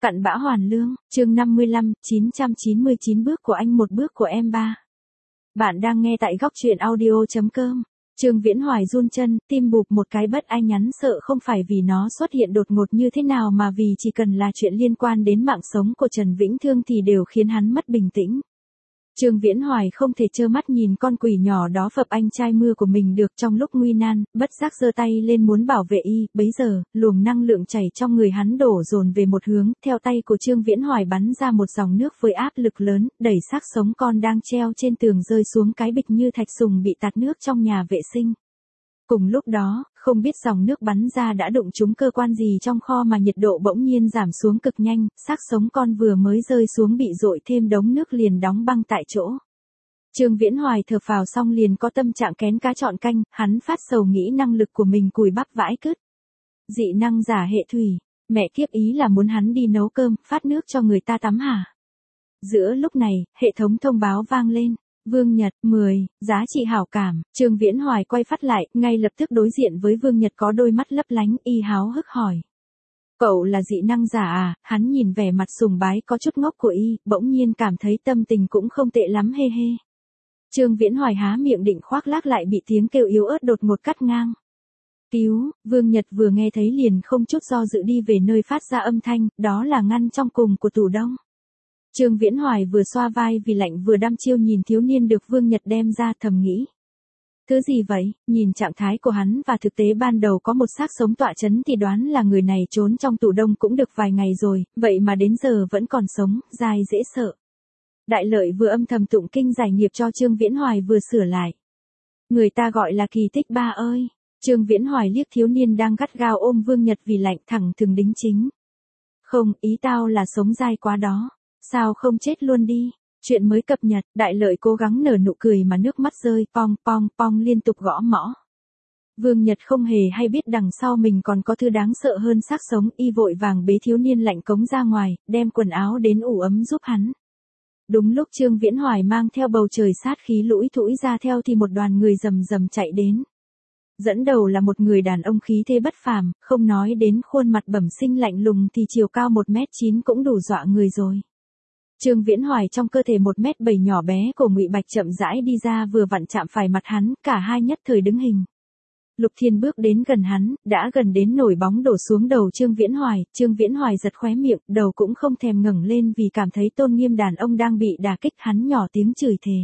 Cặn bã hoàn lương, chương 55, 999 bước của anh một bước của em ba. Bạn đang nghe tại góc truyện audio.com. Trương Viễn Hoài run chân, tim bụp một cái bất ai nhắn sợ không phải vì nó xuất hiện đột ngột như thế nào mà vì chỉ cần là chuyện liên quan đến mạng sống của Trần Vĩnh Thương thì đều khiến hắn mất bình tĩnh. Trương Viễn Hoài không thể trơ mắt nhìn con quỷ nhỏ đó phập anh trai mưa của mình được trong lúc nguy nan, bất giác giơ tay lên muốn bảo vệ y, bấy giờ, luồng năng lượng chảy trong người hắn đổ dồn về một hướng, theo tay của Trương Viễn Hoài bắn ra một dòng nước với áp lực lớn, đẩy xác sống con đang treo trên tường rơi xuống cái bịch như thạch sùng bị tạt nước trong nhà vệ sinh. Cùng lúc đó, không biết dòng nước bắn ra đã đụng trúng cơ quan gì trong kho mà nhiệt độ bỗng nhiên giảm xuống cực nhanh, xác sống con vừa mới rơi xuống bị dội thêm đống nước liền đóng băng tại chỗ. Trương Viễn Hoài thở phào xong liền có tâm trạng kén cá chọn canh, hắn phát sầu nghĩ năng lực của mình cùi bắp vãi cứt. Dị năng giả hệ thủy, mẹ kiếp ý là muốn hắn đi nấu cơm, phát nước cho người ta tắm hả? Giữa lúc này, hệ thống thông báo vang lên. Vương Nhật, 10, giá trị hảo cảm, Trương Viễn Hoài quay phát lại, ngay lập tức đối diện với Vương Nhật có đôi mắt lấp lánh, y háo hức hỏi. Cậu là dị năng giả à? Hắn nhìn vẻ mặt sùng bái có chút ngốc của y, bỗng nhiên cảm thấy tâm tình cũng không tệ lắm hê hê. Trương Viễn Hoài há miệng định khoác lác lại bị tiếng kêu yếu ớt đột ngột cắt ngang. Cứu, Vương Nhật vừa nghe thấy liền không chút do dự đi về nơi phát ra âm thanh, đó là ngăn trong cùng của tủ đông. Trương Viễn Hoài vừa xoa vai vì lạnh vừa đăm chiêu nhìn thiếu niên được Vương Nhật đem ra thầm nghĩ. Thứ gì vậy, nhìn trạng thái của hắn và thực tế ban đầu có một xác sống tọa chấn thì đoán là người này trốn trong tủ đông cũng được vài ngày rồi, vậy mà đến giờ vẫn còn sống, dai dễ sợ. Đại Lợi vừa âm thầm tụng kinh giải nghiệp cho Trương Viễn Hoài vừa sửa lại. Người ta gọi là kỳ tích ba ơi. Trương Viễn Hoài liếc thiếu niên đang gắt gao ôm Vương Nhật vì lạnh thẳng thừng đính chính. Không, ý tao là sống dai quá đó. Sao không chết luôn đi? Chuyện mới cập nhật, Đại Lợi cố gắng nở nụ cười mà nước mắt rơi, pong pong pong liên tục gõ mõ. Vương Nhật không hề hay biết đằng sau mình còn có thứ đáng sợ hơn xác sống, y vội vàng bế thiếu niên lạnh cống ra ngoài, đem quần áo đến ủ ấm giúp hắn. Đúng lúc Trương Viễn Hoài mang theo bầu trời sát khí lũi thũi ra theo thì một đoàn người rầm rầm chạy đến. Dẫn đầu là một người đàn ông khí thế bất phàm, không nói đến khuôn mặt bẩm sinh lạnh lùng thì chiều cao 1m9 cũng đủ dọa người rồi. Trương Viễn Hoài trong cơ thể 1m7 nhỏ bé của Ngụy Bạch chậm rãi đi ra vừa vặn chạm phải mặt hắn, cả hai nhất thời đứng hình. Lục Thiên bước đến gần hắn, đã gần đến nổi bóng đổ xuống đầu Trương Viễn Hoài giật khóe miệng, đầu cũng không thèm ngẩng lên vì cảm thấy tôn nghiêm đàn ông đang bị đả kích, hắn nhỏ tiếng chửi thề.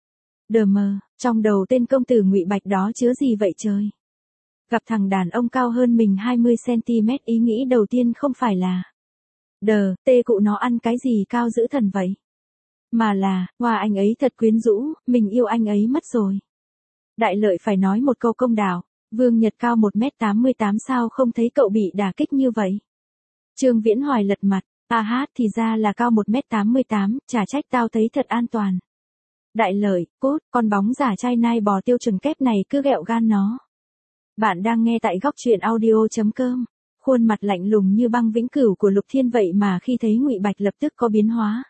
Đờ mờ, trong đầu tên công tử Ngụy Bạch đó chứa gì vậy trời? Gặp thằng đàn ông cao hơn mình 20cm ý nghĩ đầu tiên không phải là đờ, tê cụ nó ăn cái gì cao dữ thần vậy? Mà là, wow anh ấy thật quyến rũ, mình yêu anh ấy mất rồi. Đại Lợi phải nói một câu công đạo, Vương Nhật cao 1m88 sao không thấy cậu bị đả kích như vậy? Trương Viễn Hoài lật mặt, thì ra là cao 1m88, chả trách tao thấy thật an toàn. Đại Lợi, cốt, con bóng giả trai nai bò tiêu chuẩn kép này cứ ghẹo gan nó. Bạn đang nghe tại góc truyện audio.com. Khuôn mặt lạnh lùng như băng vĩnh cửu của Lục Thiên vậy mà khi thấy Ngụy Bạch lập tức có biến hóa.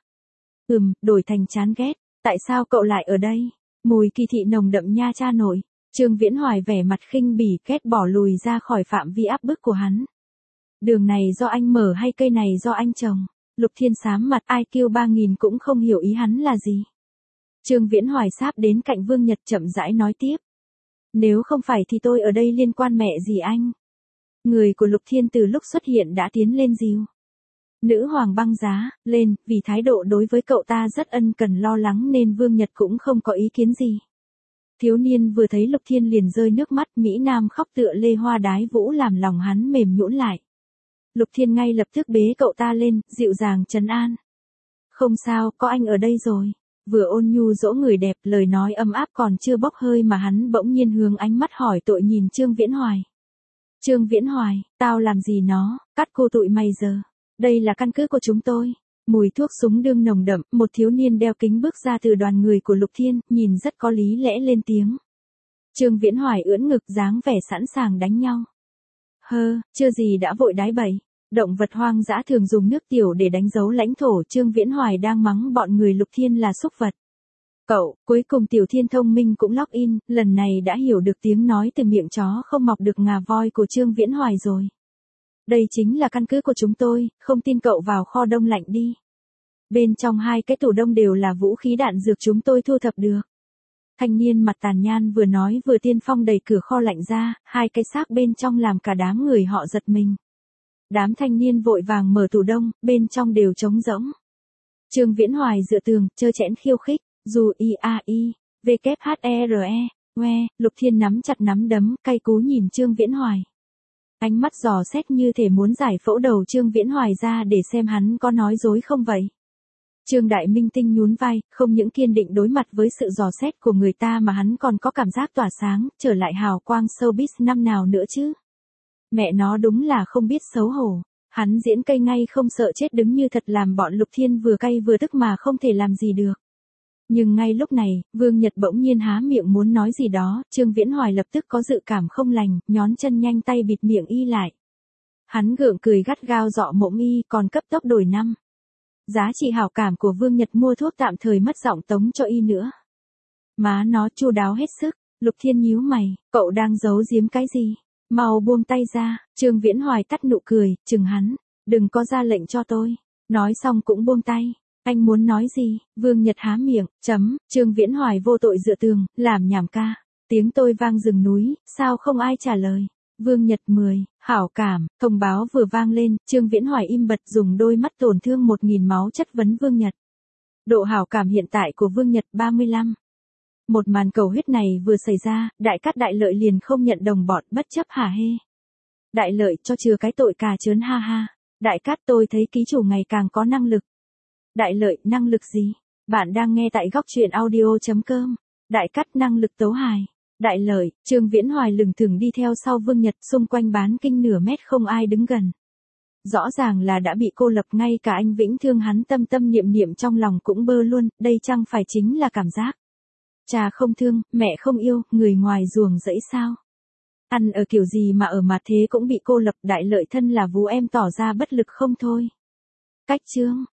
Đổi thành chán ghét, tại sao cậu lại ở đây? Mùi kỳ thị nồng đậm nha cha nội. Trương Viễn Hoài vẻ mặt khinh bỉ ghét bỏ lùi ra khỏi phạm vi áp bức của hắn. Đường này do anh mở hay cây này do anh trồng? Lục Thiên xám mặt IQ 3000 cũng không hiểu ý hắn là gì. Trương Viễn Hoài sáp đến cạnh Vương Nhật chậm rãi nói tiếp. Nếu không phải thì tôi ở đây liên quan mẹ gì anh? Người của Lục Thiên từ lúc xuất hiện đã tiến lên dìu. Nữ hoàng băng giá, lên, vì thái độ đối với cậu ta rất ân cần lo lắng nên Vương Nhật cũng không có ý kiến gì. Thiếu niên vừa thấy Lục Thiên liền rơi nước mắt, Mỹ Nam khóc tựa lê hoa đái vũ làm lòng hắn mềm nhũn lại. Lục Thiên ngay lập tức bế cậu ta lên, dịu dàng trấn an. Không sao, có anh ở đây rồi. Vừa ôn nhu dỗ người đẹp, lời nói ấm áp còn chưa bốc hơi mà hắn bỗng nhiên hướng ánh mắt hỏi tội nhìn Trương Viễn Hoài. Trương Viễn Hoài, tao làm gì nó, cắt cô tụi mày giờ. Đây là căn cứ của chúng tôi. Mùi thuốc súng đương nồng đậm, một thiếu niên đeo kính bước ra từ đoàn người của Lục Thiên, nhìn rất có lý lẽ lên tiếng. Trương Viễn Hoài ưỡn ngực dáng vẻ sẵn sàng đánh nhau. Chưa gì đã vội đái bậy. Động vật hoang dã thường dùng nước tiểu để đánh dấu lãnh thổ, Trương Viễn Hoài đang mắng bọn người Lục Thiên là súc vật. Cậu, cuối cùng Tiểu Thiên thông minh cũng log in, lần này đã hiểu được tiếng nói từ miệng chó không mọc được ngà voi của Trương Viễn Hoài rồi. Đây chính là căn cứ của chúng tôi, không tin cậu vào kho đông lạnh đi. Bên trong 2 cái tủ đông đều là vũ khí đạn dược chúng tôi thu thập được. Thanh niên mặt tàn nhang vừa nói vừa tiên phong đẩy cửa kho lạnh ra, 2 cái xác bên trong làm cả đám người họ giật mình. Đám thanh niên vội vàng mở tủ đông, bên trong đều trống rỗng. Trương Viễn Hoài dựa tường, trơ trẽn khiêu khích, dù IAI, WHERE, Lục Thiên nắm chặt nắm đấm, cay cú nhìn Trương Viễn Hoài. Ánh mắt dò xét như thể muốn giải phẫu đầu Trương Viễn Hoài ra để xem hắn có nói dối không vậy. Trương Đại Minh Tinh nhún vai, không những kiên định đối mặt với sự dò xét của người ta mà hắn còn có cảm giác tỏa sáng, trở lại hào quang showbiz năm nào nữa chứ. Mẹ nó đúng là không biết xấu hổ. Hắn diễn cây ngay không sợ chết đứng như thật làm bọn Lục Thiên vừa cay vừa tức mà không thể làm gì được. Nhưng ngay lúc này, Vương Nhật bỗng nhiên há miệng muốn nói gì đó, Trương Viễn Hoài lập tức có dự cảm không lành, nhón chân nhanh tay bịt miệng y lại. Hắn gượng cười gắt gao dọ mộng y, còn cấp tốc đổi năm. Giá trị hảo cảm của Vương Nhật mua thuốc tạm thời mất giọng tống cho y nữa. Má nó chu đáo hết sức, Lục Thiên nhíu mày, cậu đang giấu giếm cái gì? Mau buông tay ra, Trương Viễn Hoài tắt nụ cười, chừng hắn, đừng có ra lệnh cho tôi. Nói xong cũng buông tay. Anh muốn nói gì? Vương Nhật há miệng, Trương Viễn Hoài vô tội dựa tường, làm nhảm ca. Tiếng tôi vang rừng núi, sao không ai trả lời? Vương Nhật 10, hảo cảm, thông báo vừa vang lên, Trương Viễn Hoài im bặt dùng đôi mắt tổn thương 1000 máu chất vấn Vương Nhật. Độ hảo cảm hiện tại của Vương Nhật 35. Một màn cầu huyết này vừa xảy ra, Đại Cát Đại Lợi liền không nhận đồng bọn bất chấp hả hê. Đại Lợi cho chừa cái tội cà chớn ha ha. Đại Cát tôi thấy ký chủ ngày càng có năng lực. Đại Lợi, năng lực gì? Bạn đang nghe tại góc truyện audio.com. Đại Cát năng lực tấu hài. Đại Lợi, Trương Viễn Hoài lừng thừng đi theo sau Vương Nhật xung quanh bán kinh nửa mét không ai đứng gần. Rõ ràng là đã bị cô lập ngay cả anh Vĩnh thương hắn tâm tâm niệm niệm trong lòng cũng bơ luôn, đây chẳng phải chính là cảm giác. Cha không thương, mẹ không yêu, người ngoài ruồng rẫy sao? Ăn ở kiểu gì mà ở mặt thế cũng bị cô lập. Đại Lợi thân là vú em tỏ ra bất lực không thôi. Cách chương.